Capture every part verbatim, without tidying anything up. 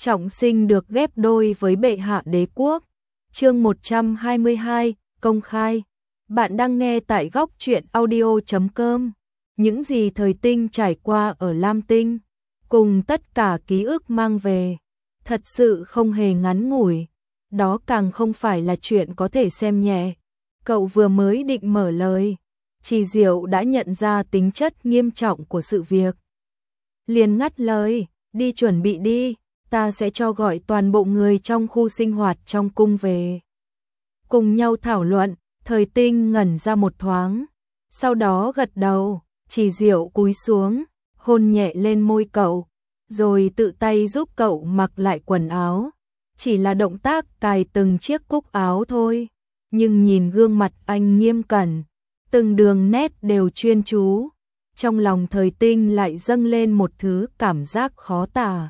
trọng sinh được ghép đôi với bệ hạ đế quốc. Chương một trăm hai mươi hai, công khai. Bạn đang nghe tại góc truyện audio chấm com. Những gì Thời Tinh trải qua ở Lam Tinh, cùng tất cả ký ức mang về, thật sự không hề ngắn ngủi. Đó càng không phải là chuyện có thể xem nhẹ. Cậu vừa mới định mở lời, Trì Diệu đã nhận ra tính chất nghiêm trọng của sự việc. Liền ngắt lời, đi chuẩn bị đi, ta sẽ cho gọi toàn bộ người trong khu sinh hoạt trong cung về. Cùng nhau thảo luận. Thời Tinh ngẩn ra một thoáng, sau đó gật đầu. Trì Diệu cúi xuống, hôn nhẹ lên môi cậu, rồi tự tay giúp cậu mặc lại quần áo. Chỉ là động tác cài từng chiếc cúc áo thôi, nhưng nhìn gương mặt anh nghiêm cẩn, từng đường nét đều chuyên chú. Trong lòng Thời Tinh lại dâng lên một thứ cảm giác khó tả.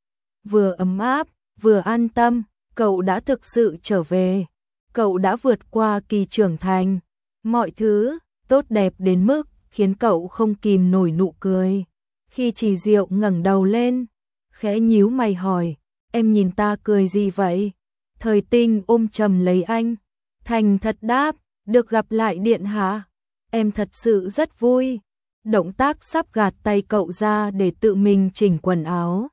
Vừa ấm áp, vừa an tâm, cậu đã thực sự trở về. Cậu đã vượt qua kỳ trưởng thành, mọi thứ tốt đẹp đến mức khiến cậu không kìm nổi nụ cười. Khi Trì Diệu ngẩng đầu lên, khẽ nhíu mày hỏi, em nhìn ta cười gì vậy? Thời Tinh ôm chầm lấy anh, thành thật đáp, được gặp lại điện hạ, em thật sự rất vui. Động tác sắp gạt tay cậu ra để tự mình chỉnh quần áo.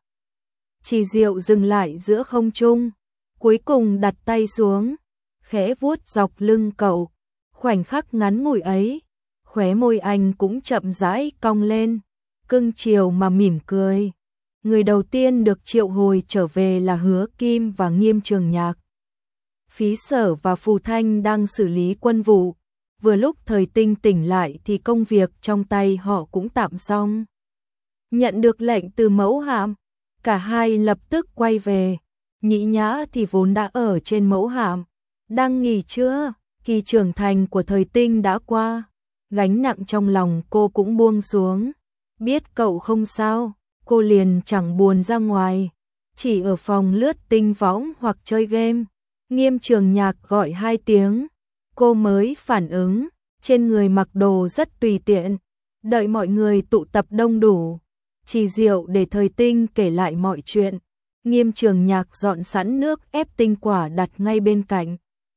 Trì Diệu dừng lại giữa không trung, cuối cùng đặt tay xuống, khẽ vuốt dọc lưng cậu. Khoảnh khắc ngắn ngủi ấy, khóe môi anh cũng chậm rãi cong lên, cưng chiều mà mỉm cười. Người đầu tiên được triệu hồi trở về là Hứa Kim và Nghiêm Trường Nhạc. Phí Sở và Phù Thanh đang xử lý quân vụ. Vừa lúc Thời Tinh tỉnh lại thì công việc trong tay họ cũng tạm xong. Nhận được lệnh từ mẫu hạm, cả hai lập tức quay về. Nhĩ Nhã thì vốn đã ở trên mẫu hạm, đang nghỉ trưa. Kỳ trưởng thành của Thời Tinh đã qua, gánh nặng trong lòng cô cũng buông xuống. Biết cậu không sao, cô liền chẳng buồn ra ngoài, chỉ ở phòng lướt tinh võng hoặc chơi game. Nghiêm Trường Nhạc gọi hai tiếng, cô mới phản ứng. Trên người mặc đồ rất tùy tiện. Đợi mọi người tụ tập đông đủ, Trì Diệu để Thời Tinh kể lại mọi chuyện. Nghiêm Trường Nhạc dọn sẵn nước ép tinh quả đặt ngay bên cạnh.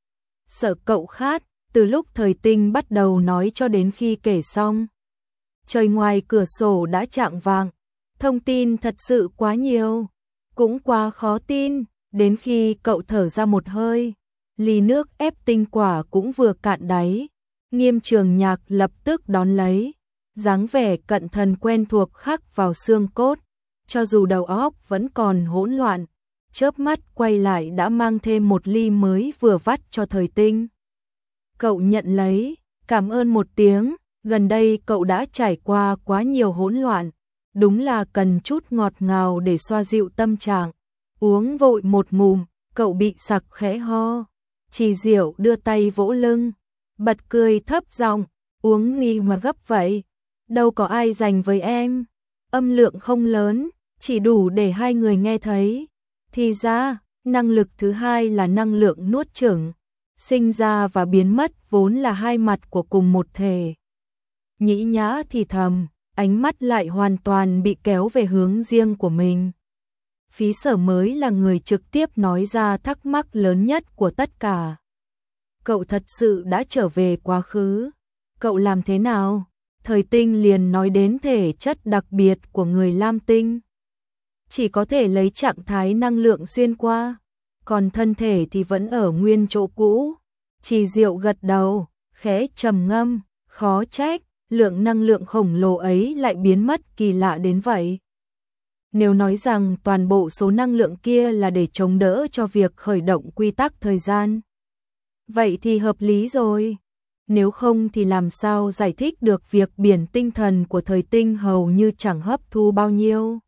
Sợ cậu khát, từ lúc Thời Tinh bắt đầu nói cho đến khi kể xong, trời ngoài cửa sổ đã chạng vạng. Thông tin thật sự quá nhiều, cũng quá khó tin. Đến khi cậu thở ra một hơi, ly nước ép tinh quả cũng vừa cạn đáy. Nghiêm Trường Nhạc lập tức đón lấy, dáng vẻ cận thần quen thuộc khắc vào xương cốt. Cho dù đầu óc vẫn còn hỗn loạn, chớp mắt quay lại đã mang thêm một ly mới vừa vắt cho Thời Tinh. Cậu nhận lấy, cảm ơn một tiếng. Gần đây cậu đã trải qua quá nhiều hỗn loạn, đúng là cần chút ngọt ngào để xoa dịu tâm trạng. Uống vội một ngụm, cậu bị sặc khẽ ho. Trì Diệu đưa tay vỗ lưng, bật cười thấp giọng, uống nghi mà gấp vậy, đâu có ai dành với em. Âm lượng không lớn, chỉ đủ để hai người nghe thấy. Thì ra, năng lực thứ hai là năng lượng nuốt chửng. Sinh ra và biến mất vốn là hai mặt của cùng một thể. Nhĩ Nhã thì thầm, ánh mắt lại hoàn toàn bị kéo về hướng riêng của mình. Phí Sở mới là người trực tiếp nói ra thắc mắc lớn nhất của tất cả. Cậu thật sự đã trở về quá khứ. Cậu làm thế nào? Thời Tinh liền nói đến thể chất đặc biệt của người Lam Tinh. Chỉ có thể lấy trạng thái năng lượng xuyên qua, còn thân thể thì vẫn ở nguyên chỗ cũ. Trì Diệu gật đầu, khẽ trầm ngâm, khó trách, lượng năng lượng khổng lồ ấy lại biến mất kỳ lạ đến vậy. Nếu nói rằng toàn bộ số năng lượng kia là để chống đỡ cho việc khởi động quy tắc thời gian, vậy thì hợp lý rồi. Nếu không thì làm sao giải thích được việc biển tinh thần của Thời Tinh hầu như chẳng hấp thu bao nhiêu.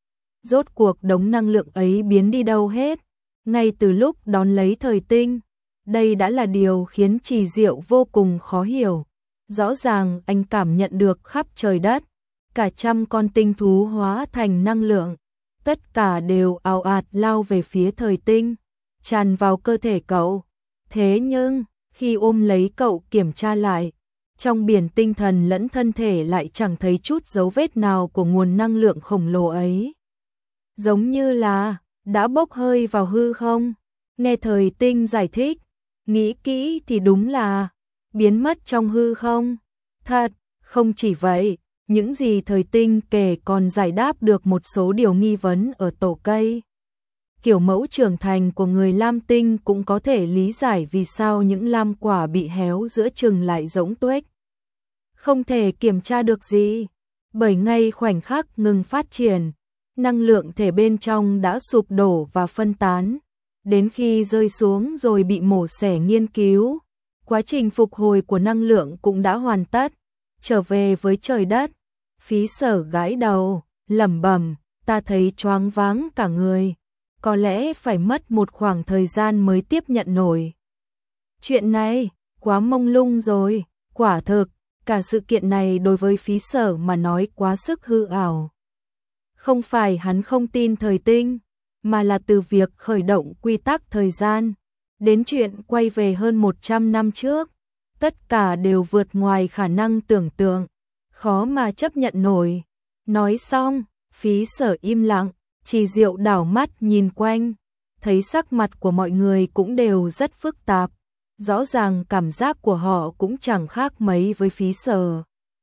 Rốt cuộc đống năng lượng ấy biến đi đâu hết? Ngay từ lúc đón lấy Thời Tinh, đây đã là điều khiến Trì Diệu vô cùng khó hiểu. Rõ ràng anh cảm nhận được khắp trời đất, cả trăm con tinh thú hóa thành năng lượng, tất cả đều ào ạt lao về phía Thời Tinh, tràn vào cơ thể cậu. Thế nhưng, khi ôm lấy cậu kiểm tra lại, trong biển tinh thần lẫn thân thể lại chẳng thấy chút dấu vết nào của nguồn năng lượng khổng lồ ấy. Giống như là đã bốc hơi vào hư không. Nghe Thời Tinh giải thích, nghĩ kỹ thì đúng là biến mất trong hư không. Thật, không chỉ vậy, những gì Thời Tinh kể còn giải đáp được một số điều nghi vấn ở tổ cây. Kiểu mẫu trưởng thành của người Lam Tinh cũng có thể lý giải vì sao những lam quả bị héo giữa chừng lại rỗng tuếch. Không thể kiểm tra được gì, bởi ngay khoảnh khắc ngừng phát triển, năng lượng thể bên trong đã sụp đổ và phân tán, đến khi rơi xuống rồi bị mổ xẻ nghiên cứu. Quá trình phục hồi của năng lượng cũng đã hoàn tất, trở về với trời đất. Phí Sở gãi đầu, lẩm bẩm, ta thấy choáng váng cả người, có lẽ phải mất một khoảng thời gian mới tiếp nhận nổi. Chuyện này, quá mông lung rồi, quả thực, cả sự kiện này đối với Phí Sở mà nói quá sức hư ảo. Không phải hắn không tin Thời Tinh, mà là từ việc khởi động quy tắc thời gian, đến chuyện quay về hơn một trăm năm trước, tất cả đều vượt ngoài khả năng tưởng tượng, khó mà chấp nhận nổi. Nói xong, Phí Sở im lặng, Trì Diệu đảo mắt nhìn quanh, thấy sắc mặt của mọi người cũng đều rất phức tạp, rõ ràng cảm giác của họ cũng chẳng khác mấy với Phí Sở.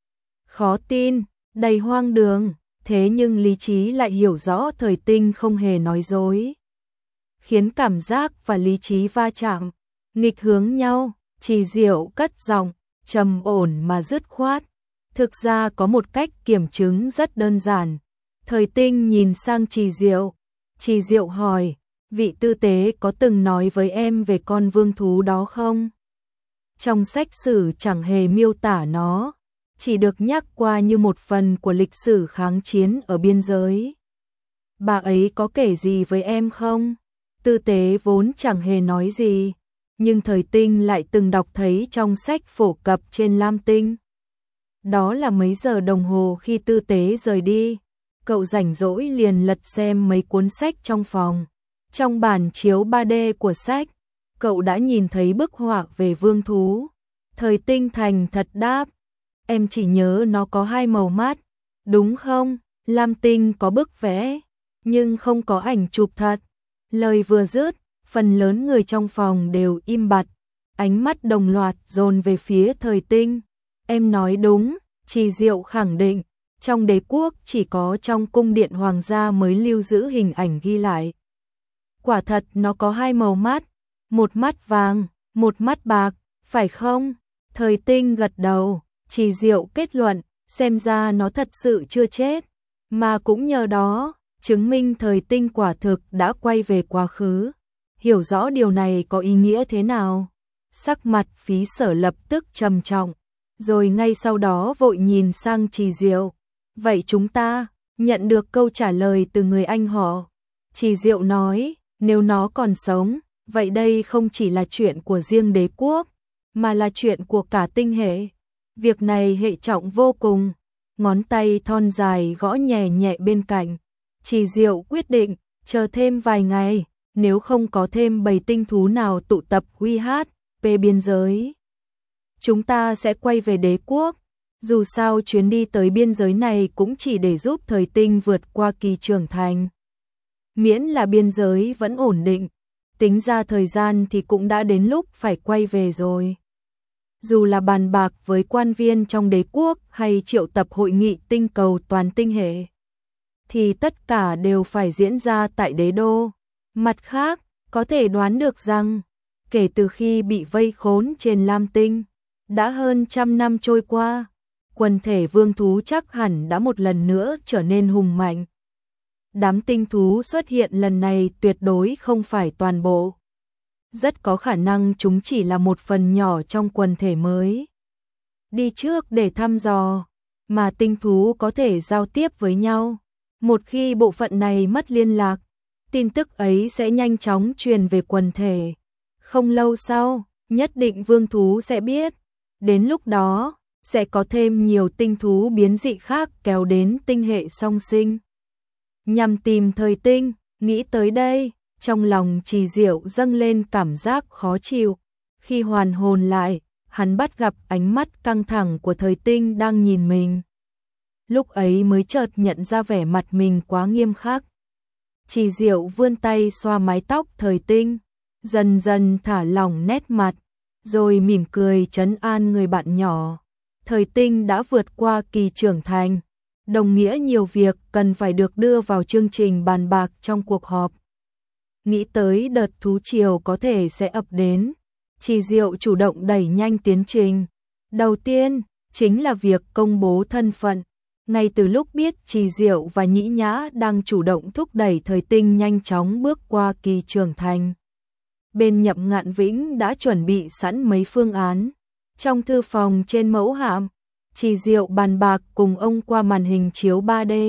Khó tin, đầy hoang đường, thế nhưng lý trí lại hiểu rõ Thời Tinh không hề nói dối. Khiến cảm giác và lý trí va chạm, nghịch hướng nhau. Trì Diệu cất giọng, trầm ổn mà dứt khoát. Thực ra có một cách kiểm chứng rất đơn giản. Thời Tinh nhìn sang Trì Diệu. Trì Diệu hỏi, vị tư tế có từng nói với em về con vương thú đó không? Trong sách sử chẳng hề miêu tả nó, chỉ được nhắc qua như một phần của lịch sử kháng chiến ở biên giới. Bà ấy có kể gì với em không? Tư tế vốn chẳng hề nói gì, nhưng Thời Tinh lại từng đọc thấy trong sách phổ cập trên Lam Tinh. Đó là mấy giờ đồng hồ khi tư tế rời đi, cậu rảnh rỗi liền lật xem mấy cuốn sách trong phòng. Trong bản chiếu ba D của sách, cậu đã nhìn thấy bức họa về vương thú. Thời Tinh thành thật đáp, em chỉ nhớ nó có hai màu mắt, đúng không? Lam Tinh có bức vẽ, nhưng không có ảnh chụp thật. Lời vừa dứt, phần lớn người trong phòng đều im bặt, ánh mắt đồng loạt dồn về phía Thời Tinh. Em nói đúng, Trì Diệu khẳng định, trong đế quốc chỉ có trong cung điện hoàng gia mới lưu giữ hình ảnh ghi lại. Quả thật nó có hai màu mắt, một mắt vàng, một mắt bạc, phải không? Thời Tinh gật đầu, Trì Diệu kết luận, xem ra nó thật sự chưa chết, mà cũng nhờ đó, chứng minh Thời Tinh quả thực đã quay về quá khứ. Hiểu rõ điều này có ý nghĩa thế nào? Sắc mặt Phí Sở lập tức trầm trọng, rồi ngay sau đó vội nhìn sang Trì Diệu. Vậy chúng ta nhận được câu trả lời từ người anh họ. Trì Diệu nói, nếu nó còn sống, vậy đây không chỉ là chuyện của riêng đế quốc, mà là chuyện của cả tinh hệ. Việc này hệ trọng vô cùng. Ngón tay thon dài gõ nhẹ nhẹ bên cạnh. Trì Diệu quyết định, chờ thêm vài ngày, nếu không có thêm bầy tinh thú nào tụ tập uy hát về biên giới, chúng ta sẽ quay về đế quốc. Dù sao chuyến đi tới biên giới này cũng chỉ để giúp Thời Tinh vượt qua kỳ trưởng thành. Miễn là biên giới vẫn ổn định, tính ra thời gian thì cũng đã đến lúc phải quay về rồi. Dù là bàn bạc với quan viên trong đế quốc hay triệu tập hội nghị tinh cầu toàn tinh hệ, thì tất cả đều phải diễn ra tại đế đô. Mặt khác, có thể đoán được rằng, kể từ khi bị vây khốn trên Lam Tinh, đã hơn trăm năm trôi qua, quần thể vương thú chắc hẳn đã một lần nữa trở nên hùng mạnh. Đám tinh thú xuất hiện lần này tuyệt đối không phải toàn bộ. Rất có khả năng chúng chỉ là một phần nhỏ trong quần thể mới. Đi trước để thăm dò, mà tinh thú có thể giao tiếp với nhau. Một khi bộ phận này mất liên lạc, tin tức ấy sẽ nhanh chóng truyền về quần thể. Không lâu sau, nhất định vương thú sẽ biết. Đến lúc đó, sẽ có thêm nhiều tinh thú biến dị khác kéo đến tinh hệ song sinh. Nhằm tìm Thời Tinh, nghĩ tới đây, trong lòng Trì Diệu dâng lên cảm giác khó chịu. Khi hoàn hồn lại, hắn bắt gặp ánh mắt căng thẳng của Thời Tinh đang nhìn mình. Lúc ấy mới chợt nhận ra vẻ mặt mình quá nghiêm khắc. Trì Diệu vươn tay xoa mái tóc Thời Tinh, dần dần thả lỏng nét mặt, rồi mỉm cười trấn an người bạn nhỏ. Thời Tinh đã vượt qua kỳ trưởng thành, đồng nghĩa nhiều việc cần phải được đưa vào chương trình bàn bạc trong cuộc họp. Nghĩ tới đợt thú triều có thể sẽ ập đến, Trì Diệu chủ động đẩy nhanh tiến trình. Đầu tiên, chính là việc công bố thân phận. Ngay từ lúc biết Trì Diệu và Nhĩ Nhã đang chủ động thúc đẩy Thời Tinh nhanh chóng bước qua kỳ trưởng thành, bên Nhậm Ngạn Vĩnh đã chuẩn bị sẵn mấy phương án. Trong thư phòng trên mẫu hạm, Trì Diệu bàn bạc cùng ông qua màn hình chiếu ba D.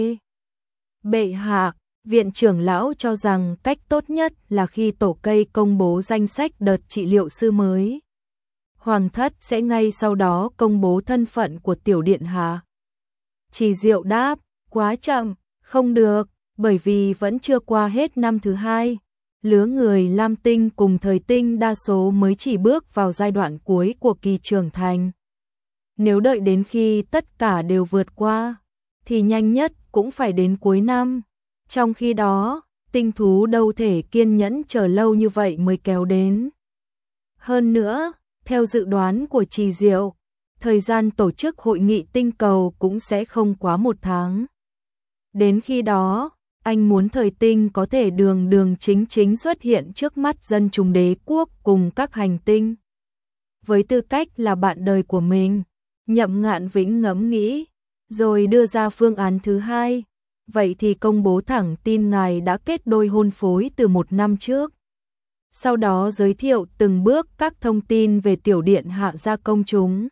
Bệ hạ, viện trưởng lão cho rằng cách tốt nhất là khi tổ cây công bố danh sách đợt trị liệu sư mới, Hoàng thất sẽ ngay sau đó công bố thân phận của tiểu điện hạ. Trì Diệu đáp, quá chậm, không được, bởi vì vẫn chưa qua hết năm thứ hai. Lứa người Lam Tinh cùng Thời Tinh đa số mới chỉ bước vào giai đoạn cuối của kỳ trưởng thành. Nếu đợi đến khi tất cả đều vượt qua, thì nhanh nhất cũng phải đến cuối năm. Trong khi đó, tinh thú đâu thể kiên nhẫn chờ lâu như vậy mới kéo đến. Hơn nữa, theo dự đoán của Trì Diệu, thời gian tổ chức hội nghị tinh cầu cũng sẽ không quá một tháng. Đến khi đó, anh muốn Thời Tinh có thể đường đường chính chính xuất hiện trước mắt dân chúng đế quốc cùng các hành tinh. Với tư cách là bạn đời của mình, Nhậm Ngạn Vĩnh ngẫm nghĩ, rồi đưa ra phương án thứ hai. Vậy thì công bố thẳng tin ngài đã kết đôi hôn phối từ một năm trước. Sau đó giới thiệu từng bước các thông tin về tiểu điện hạ ra công chúng.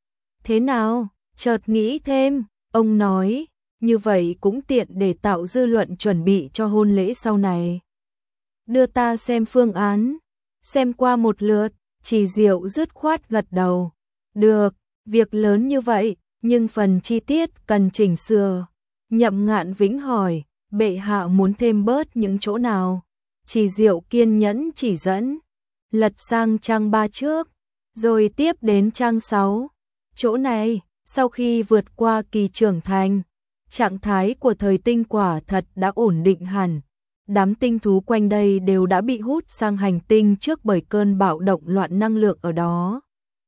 Thế nào? Chợt nghĩ thêm, ông nói, như vậy cũng tiện để tạo dư luận chuẩn bị cho hôn lễ sau này. Đưa ta xem phương án, xem qua một lượt, Trì Diệu dứt khoát gật đầu. Được, việc lớn như vậy, nhưng phần chi tiết cần chỉnh sửa. Nhậm Ngạn Vĩnh hỏi, bệ hạ muốn thêm bớt những chỗ nào? Trì Diệu kiên nhẫn chỉ dẫn, lật sang trang ba trước, rồi tiếp đến trang sáu. Chỗ này, sau khi vượt qua kỳ trưởng thành, trạng thái của Thời Tinh quả thật đã ổn định hẳn. Đám tinh thú quanh đây đều đã bị hút sang hành tinh trước bởi cơn bạo động loạn năng lượng ở đó.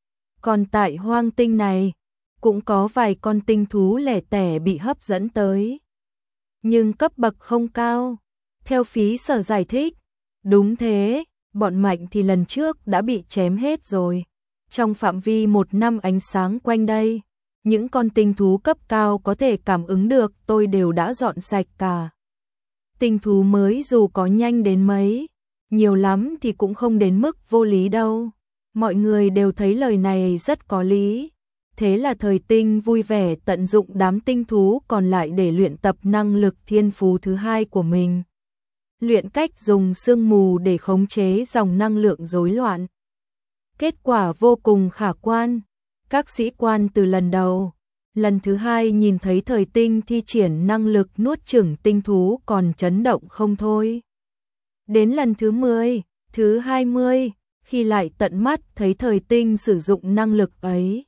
Còn tại hoang tinh này, cũng có vài con tinh thú lẻ tẻ bị hấp dẫn tới. Nhưng cấp bậc không cao. Theo phí sở giải thích, đúng thế, bọn mạnh thì lần trước đã bị chém hết rồi. Trong phạm vi một năm ánh sáng quanh đây, những con tinh thú cấp cao có thể cảm ứng được tôi đều đã dọn sạch cả. Tinh thú mới dù có nhanh đến mấy, nhiều lắm thì cũng không đến mức vô lý đâu. Mọi người đều thấy lời này rất có lý. Thế là Thời Tinh vui vẻ tận dụng đám tinh thú còn lại để luyện tập năng lực thiên phú thứ hai của mình. Luyện cách dùng sương mù để khống chế dòng năng lượng rối loạn. Kết quả vô cùng khả quan. Các sĩ quan từ lần đầu, lần thứ hai nhìn thấy Thời Tinh thi triển năng lực nuốt chửng tinh thú còn chấn động không thôi. Đến lần thứ mười, thứ hai mươi, khi lại tận mắt thấy Thời Tinh sử dụng năng lực ấy,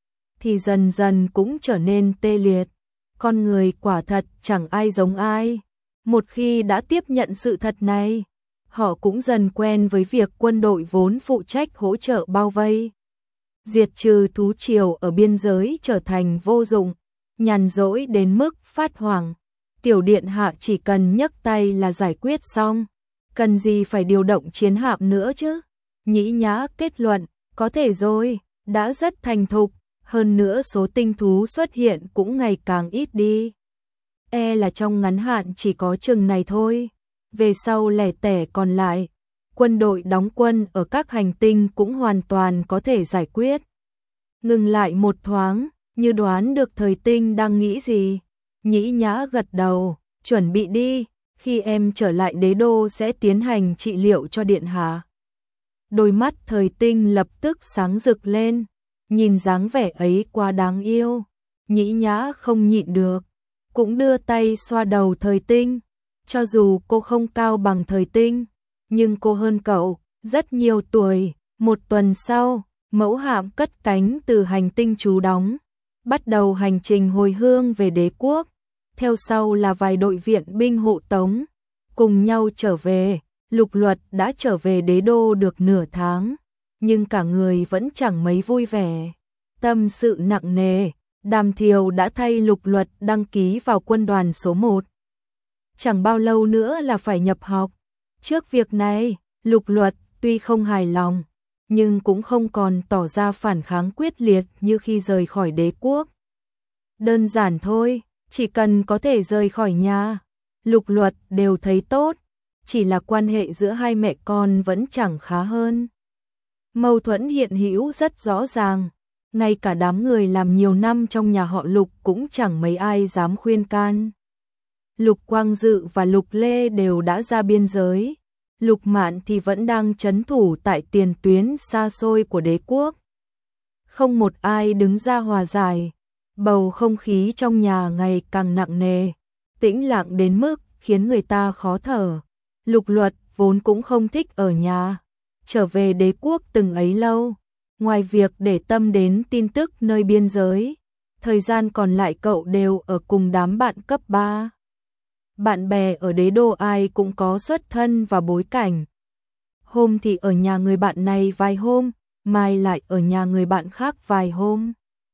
thì dần dần cũng trở nên tê liệt. Con người quả thật chẳng ai giống ai. Một khi đã tiếp nhận sự thật này, họ cũng dần quen với việc quân đội vốn phụ trách hỗ trợ bao vây, diệt trừ thú triều ở biên giới trở thành vô dụng, nhàn rỗi đến mức phát hoảng. Tiểu điện hạ chỉ cần nhấc tay là giải quyết xong, cần gì phải điều động chiến hạm nữa chứ? Nhĩ Nhã kết luận, có thể rồi, đã rất thành thục, hơn nữa số tinh thú xuất hiện cũng ngày càng ít đi. E là trong ngắn hạn chỉ có chừng này thôi, về sau lẻ tẻ còn lại, quân đội đóng quân ở các hành tinh cũng hoàn toàn có thể giải quyết. Ngừng lại một thoáng, như đoán được Thời Tinh đang nghĩ gì. Nhĩ Nhã gật đầu, chuẩn bị đi, khi em trở lại đế đô sẽ tiến hành trị liệu cho điện hạ. Đôi mắt Thời Tinh lập tức sáng rực lên, nhìn dáng vẻ ấy quá đáng yêu. Nhĩ Nhã không nhịn được, cũng đưa tay xoa đầu Thời Tinh. Cho dù cô không cao bằng Thời Tinh, nhưng cô hơn cậu rất nhiều tuổi. Một tuần sau, mẫu hạm cất cánh từ hành tinh trú đóng, bắt đầu hành trình hồi hương về đế quốc. Theo sau là vài đội viện binh hộ tống, cùng nhau trở về. Lục Luật đã trở về đế đô được nửa tháng, nhưng cả người vẫn chẳng mấy vui vẻ. Tâm sự nặng nề, Đàm Thiều đã thay Lục Luật đăng ký vào quân đoàn số một. Chẳng bao lâu nữa là phải nhập học. Trước việc này, Lục Luật tuy không hài lòng, nhưng cũng không còn tỏ ra phản kháng quyết liệt như khi rời khỏi đế quốc. Đơn giản thôi, chỉ cần có thể rời khỏi nhà, Lục Luật đều thấy tốt, chỉ là quan hệ giữa hai mẹ con vẫn chẳng khá hơn. Mâu thuẫn hiện hữu rất rõ ràng, ngay cả đám người làm nhiều năm trong nhà họ Lục cũng chẳng mấy ai dám khuyên can. Lục Quang Dự và Lục Lê đều đã ra biên giới, Lục Mạn thì vẫn đang trấn thủ tại tiền tuyến xa xôi của đế quốc. Không một ai đứng ra hòa giải, bầu không khí trong nhà ngày càng nặng nề, tĩnh lặng đến mức khiến người ta khó thở. Lục Luật vốn cũng không thích ở nhà, trở về đế quốc từng ấy lâu, ngoài việc để tâm đến tin tức nơi biên giới, thời gian còn lại cậu đều ở cùng đám bạn cấp ba. Bạn bè ở đế đô ai cũng có xuất thân và bối cảnh. Hôm thì ở nhà người bạn này vài hôm, mai lại ở nhà người bạn khác vài hôm.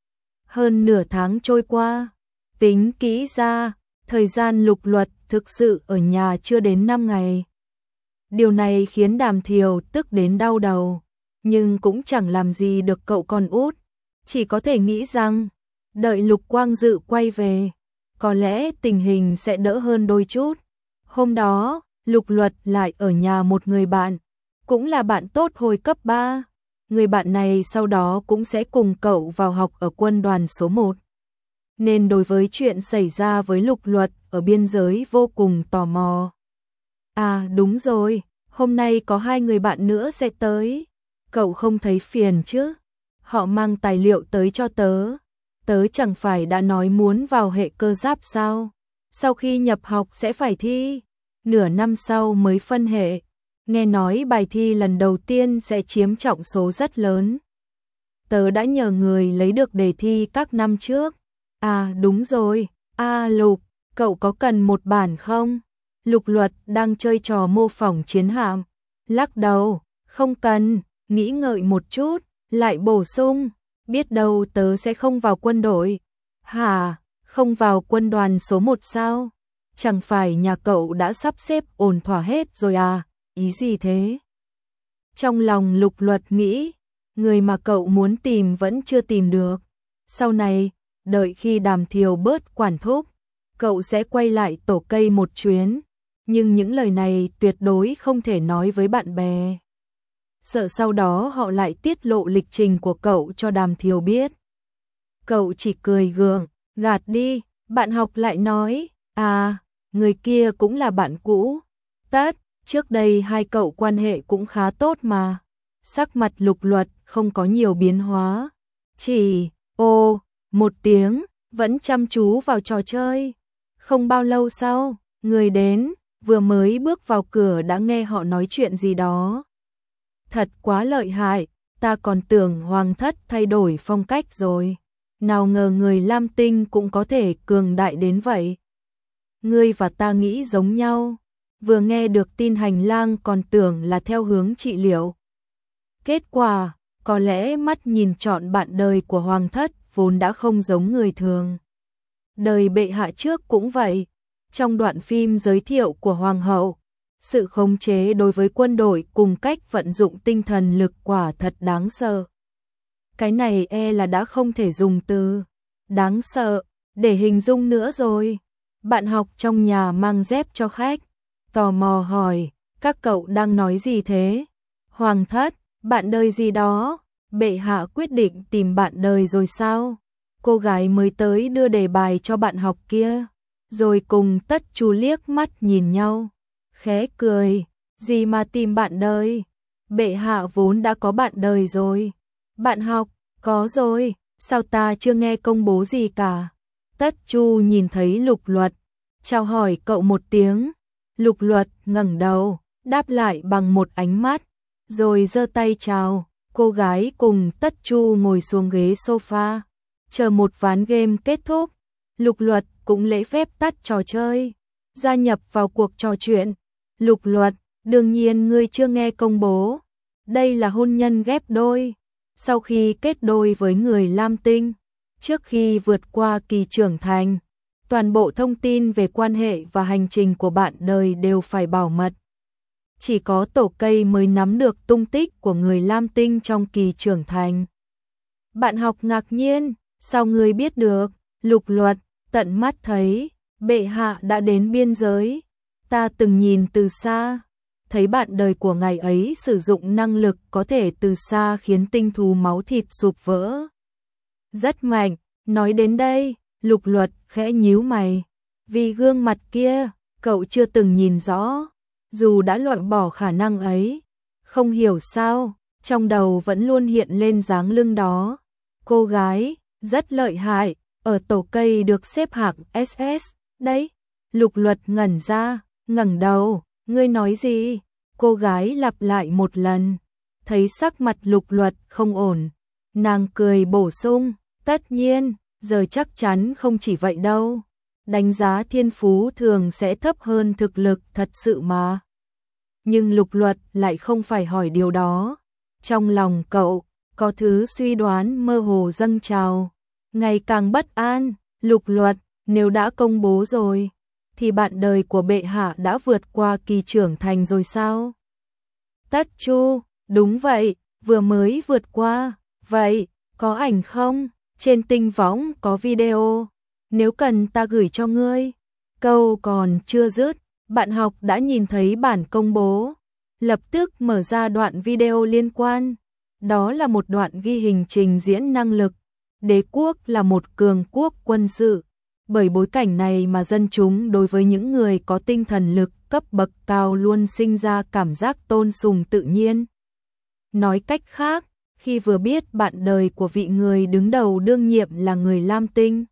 Hơn nửa tháng trôi qua, tính kỹ ra, thời gian Lục Luật thực sự ở nhà chưa đến năm ngày. Điều này khiến Đàm Thiều tức đến đau đầu, nhưng cũng chẳng làm gì được cậu con út, chỉ có thể nghĩ rằng, đợi Lục Quang Dự quay về, có lẽ tình hình sẽ đỡ hơn đôi chút. Hôm đó, Lục Luật lại ở nhà một người bạn, cũng là bạn tốt hồi cấp ba. Người bạn này sau đó cũng sẽ cùng cậu vào học ở quân đoàn số một. Nên đối với chuyện xảy ra với Lục Luật ở biên giới vô cùng tò mò. À đúng rồi, hôm nay có hai người bạn nữa sẽ tới. Cậu không thấy phiền chứ? Họ mang tài liệu tới cho tớ. Tớ chẳng phải đã nói muốn vào hệ cơ giáp sao? Sau khi nhập học sẽ phải thi, nửa năm sau mới phân hệ. Nghe nói bài thi lần đầu tiên sẽ chiếm trọng số rất lớn. Tớ đã nhờ người lấy được đề thi các năm trước. À đúng rồi, à Lục, cậu có cần một bản không? Lục Luật đang chơi trò mô phỏng chiến hạm. Lắc đầu, không cần, nghĩ ngợi một chút, lại bổ sung, biết đâu tớ sẽ không vào quân đội. Hả, không vào quân đoàn số một sao? Chẳng phải nhà cậu đã sắp xếp ổn thỏa hết rồi à? Ý gì thế? Trong lòng Lục Luật nghĩ, người mà cậu muốn tìm vẫn chưa tìm được. Sau này, đợi khi Đàm Thiều bớt quản thúc, cậu sẽ quay lại tổ cây một chuyến. Nhưng những lời này tuyệt đối không thể nói với bạn bè. Sợ sau đó họ lại tiết lộ lịch trình của cậu cho Đàm Thiều biết. Cậu chỉ cười gượng, gạt đi, bạn học lại nói, à, người kia cũng là bạn cũ. Tất, trước đây hai cậu quan hệ cũng khá tốt mà. Sắc mặt Lục Luật không có nhiều biến hóa. Chỉ, ô, một tiếng, vẫn chăm chú vào trò chơi. Không bao lâu sau, người đến, vừa mới bước vào cửa đã nghe họ nói chuyện gì đó. Thật quá lợi hại, ta còn tưởng Hoàng thất thay đổi phong cách rồi. Nào ngờ người Lam Tinh cũng có thể cường đại đến vậy. Ngươi và ta nghĩ giống nhau. Vừa nghe được tin hành lang còn tưởng là theo hướng trị liệu. Kết quả, có lẽ mắt nhìn trọn bạn đời của Hoàng thất vốn đã không giống người thường. Đời bệ hạ trước cũng vậy. Trong đoạn phim giới thiệu của Hoàng hậu, sự khống chế đối với quân đội cùng cách vận dụng tinh thần lực quả thật đáng sợ. Cái này e là đã không thể dùng từ đáng sợ để hình dung nữa rồi. Bạn học trong nhà mang dép cho khách, tò mò hỏi, các cậu đang nói gì thế? Hoàng thất, bạn đời gì đó, bệ hạ quyết định tìm bạn đời rồi sao? Cô gái mới tới đưa đề bài cho bạn học kia, rồi cùng Tất Chu liếc mắt nhìn nhau, khẽ cười, gì mà tìm bạn đời? Bệ hạ vốn đã có bạn đời rồi. Bạn học, có rồi, sao ta chưa nghe công bố gì cả? Tất Chu nhìn thấy Lục Luật, chào hỏi cậu một tiếng. Lục Luật ngẩng đầu, đáp lại bằng một ánh mắt, rồi giơ tay chào. Cô gái cùng Tất Chu ngồi xuống ghế sofa, chờ một ván game kết thúc. Lục Luật cũng lễ phép tắt trò chơi, gia nhập vào cuộc trò chuyện. Lục Luật, đương nhiên ngươi chưa nghe công bố. Đây là hôn nhân ghép đôi. Sau khi kết đôi với người Lam Tinh, trước khi vượt qua kỳ trưởng thành, toàn bộ thông tin về quan hệ và hành trình của bạn đời đều phải bảo mật. Chỉ có tổ cây mới nắm được tung tích của người Lam Tinh trong kỳ trưởng thành. Bạn học ngạc nhiên, sao ngươi biết được? Lục Luật, tận mắt thấy, bệ hạ đã đến biên giới. Ta từng nhìn từ xa, thấy bạn đời của ngài ấy sử dụng năng lực có thể từ xa khiến tinh thú máu thịt sụp vỡ. Rất mạnh, nói đến đây, Lục Luật khẽ nhíu mày. Vì gương mặt kia, cậu chưa từng nhìn rõ, dù đã loại bỏ khả năng ấy. Không hiểu sao, trong đầu vẫn luôn hiện lên dáng lưng đó. Cô gái, rất lợi hại, ở tổ cây được xếp hạng ét ét, đấy. Lục Luật ngẩn ra, ngẩng đầu, ngươi nói gì? Cô gái lặp lại một lần, thấy sắc mặt Lục Luật không ổn. Nàng cười bổ sung, tất nhiên, giờ chắc chắn không chỉ vậy đâu. Đánh giá thiên phú thường sẽ thấp hơn thực lực thật sự mà. Nhưng Lục Luật lại không phải hỏi điều đó. Trong lòng cậu, có thứ suy đoán mơ hồ dâng trào. Ngày càng bất an, Lục Luật, nếu đã công bố rồi, thì bạn đời của bệ hạ đã vượt qua kỳ trưởng thành rồi sao? Tất Chu, đúng vậy, vừa mới vượt qua. Vậy, có ảnh không? Trên tinh võng có video. Nếu cần ta gửi cho ngươi. Câu còn chưa dứt, bạn học đã nhìn thấy bản công bố. Lập tức mở ra đoạn video liên quan. Đó là một đoạn ghi hình trình diễn năng lực. Đế quốc là một cường quốc quân sự. Bởi bối cảnh này mà dân chúng đối với những người có tinh thần lực cấp bậc cao luôn sinh ra cảm giác tôn sùng tự nhiên. Nói cách khác, khi vừa biết bạn đời của vị người đứng đầu đương nhiệm là người Lam Tinh,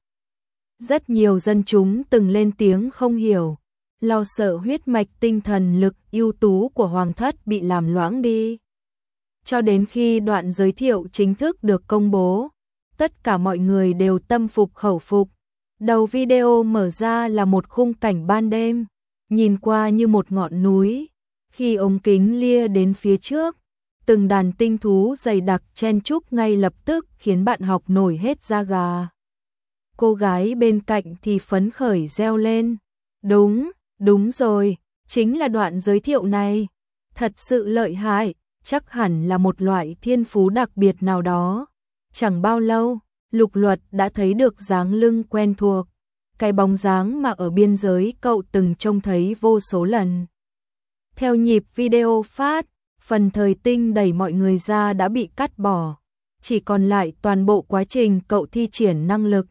rất nhiều dân chúng từng lên tiếng không hiểu, lo sợ huyết mạch tinh thần lực ưu tú của hoàng thất bị làm loãng đi. Cho đến khi đoạn giới thiệu chính thức được công bố, tất cả mọi người đều tâm phục khẩu phục. Đầu video mở ra là một khung cảnh ban đêm, nhìn qua như một ngọn núi. Khi ống kính lia đến phía trước, từng đàn tinh thú dày đặc chen chúc ngay lập tức khiến bạn học nổi hết da gà. Cô gái bên cạnh thì phấn khởi reo lên. Đúng, đúng rồi, chính là đoạn giới thiệu này. Thật sự lợi hại, chắc hẳn là một loại thiên phú đặc biệt nào đó. Chẳng bao lâu, Lục Luật đã thấy được dáng lưng quen thuộc. Cái bóng dáng mà ở biên giới cậu từng trông thấy vô số lần. Theo nhịp video phát, phần thời tinh đẩy mọi người ra đã bị cắt bỏ. Chỉ còn lại toàn bộ quá trình cậu thi triển năng lực.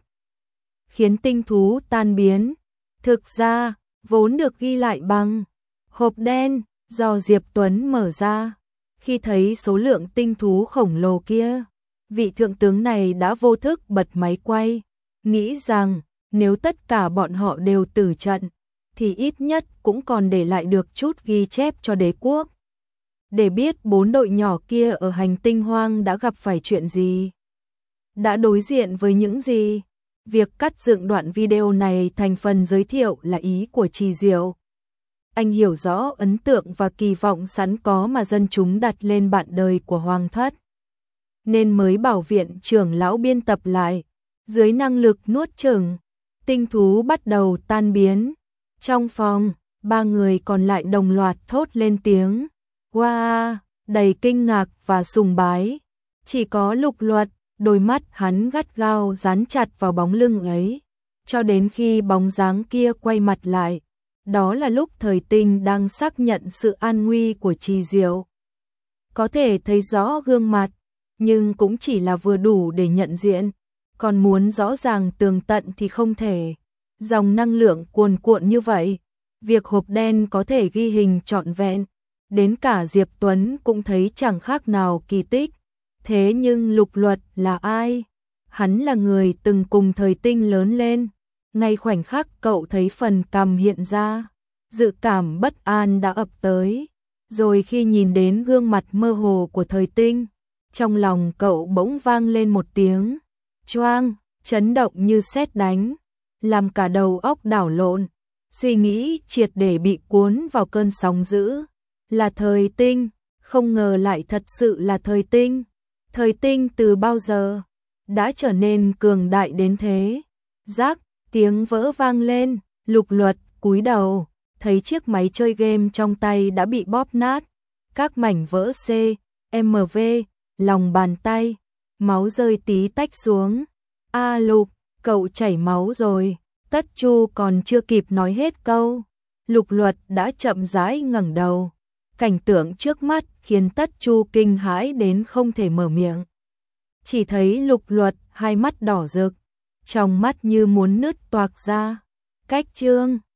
Khiến tinh thú tan biến. Thực ra, vốn được ghi lại bằng hộp đen do Diệp Tuấn mở ra. Khi thấy số lượng tinh thú khổng lồ kia, vị thượng tướng này đã vô thức bật máy quay, nghĩ rằng nếu tất cả bọn họ đều tử trận, thì ít nhất cũng còn để lại được chút ghi chép cho đế quốc. Để biết bốn đội nhỏ kia ở hành tinh hoang đã gặp phải chuyện gì, đã đối diện với những gì. Việc cắt dựng đoạn video này thành phần giới thiệu là ý của Trì Diệu. Anh hiểu rõ ấn tượng và kỳ vọng sẵn có mà dân chúng đặt lên bạn đời của hoàng thất, nên mới bảo viện trưởng lão biên tập lại. Dưới năng lực nuốt chửng, tinh thú bắt đầu tan biến. Trong phòng, ba người còn lại đồng loạt thốt lên tiếng wow, đầy kinh ngạc và sùng bái. Chỉ có Lục Luật, đôi mắt hắn gắt gao dán chặt vào bóng lưng ấy, cho đến khi bóng dáng kia quay mặt lại. Đó là lúc thời tinh đang xác nhận sự an nguy của Trì Diệu. Có thể thấy rõ gương mặt, nhưng cũng chỉ là vừa đủ để nhận diện. Còn muốn rõ ràng tường tận thì không thể. Dòng năng lượng cuồn cuộn như vậy, việc hộp đen có thể ghi hình trọn vẹn, đến cả Diệp Tuấn cũng thấy chẳng khác nào kỳ tích. Thế nhưng Lục Luật là ai? Hắn là người từng cùng thời tinh lớn lên. Ngay khoảnh khắc cậu thấy phần cằm hiện ra, dự cảm bất an đã ập tới. Rồi khi nhìn đến gương mặt mơ hồ của thời tinh, trong lòng cậu bỗng vang lên một tiếng choang, chấn động như sét đánh, làm cả đầu óc đảo lộn. suy nghĩ triệt để bị cuốn vào cơn sóng dữ. Là thời tinh, không ngờ lại thật sự là thời tinh. Thời tinh từ bao giờ đã trở nên cường đại đến thế? Rác, tiếng vỡ vang lên, Lục Luật cúi đầu, thấy chiếc máy chơi game trong tay đã bị bóp nát, các mảnh vỡ C, M V, lòng bàn tay, máu rơi tí tách xuống. A Lục, cậu chảy máu rồi. Tất Chu còn chưa kịp nói hết câu, Lục Luật đã chậm rãi ngẩng đầu. Cảnh tượng trước mắt khiến Tất Chu kinh hãi đến không thể mở miệng. Chỉ thấy Lục Luật hai mắt đỏ rực, trong mắt như muốn nứt toạc ra. Cách chương